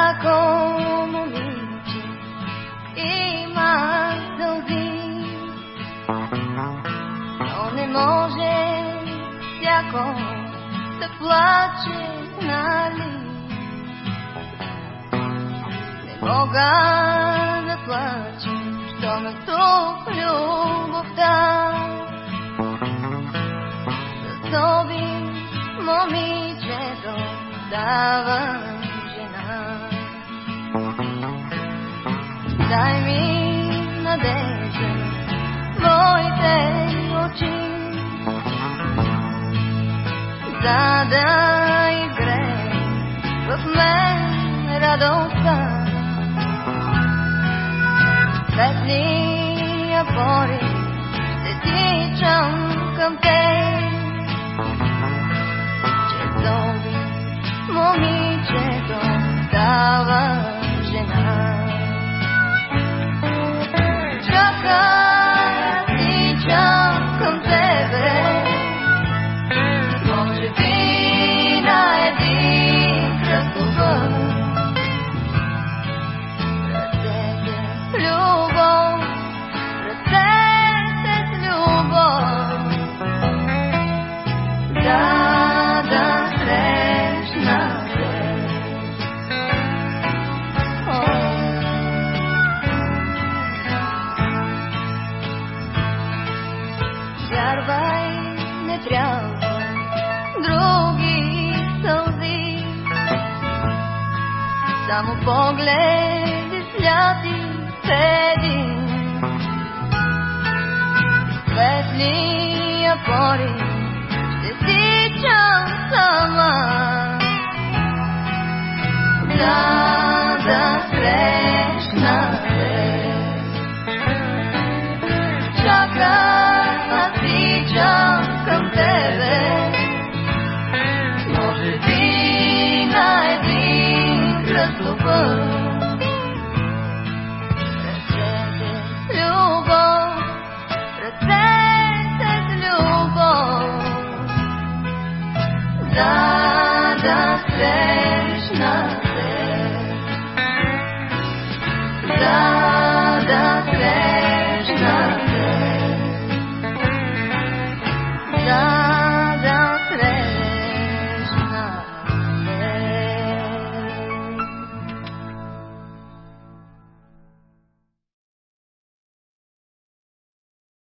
Всяко момиче има сълзи, но не може всяко да плаче, нали? Не мога да плача, що ме тук любовта. За обич момичето става жена. Дай ми надежда твоите очи, за да играе в мен радостта. Светлия порив ще тичам към теб, че зови момичето става жена. Чакай, тичам към тебе, може би на един кръстопът. Вярвай, не трябва други сълзи, само погледи сляти в един. Светлия порив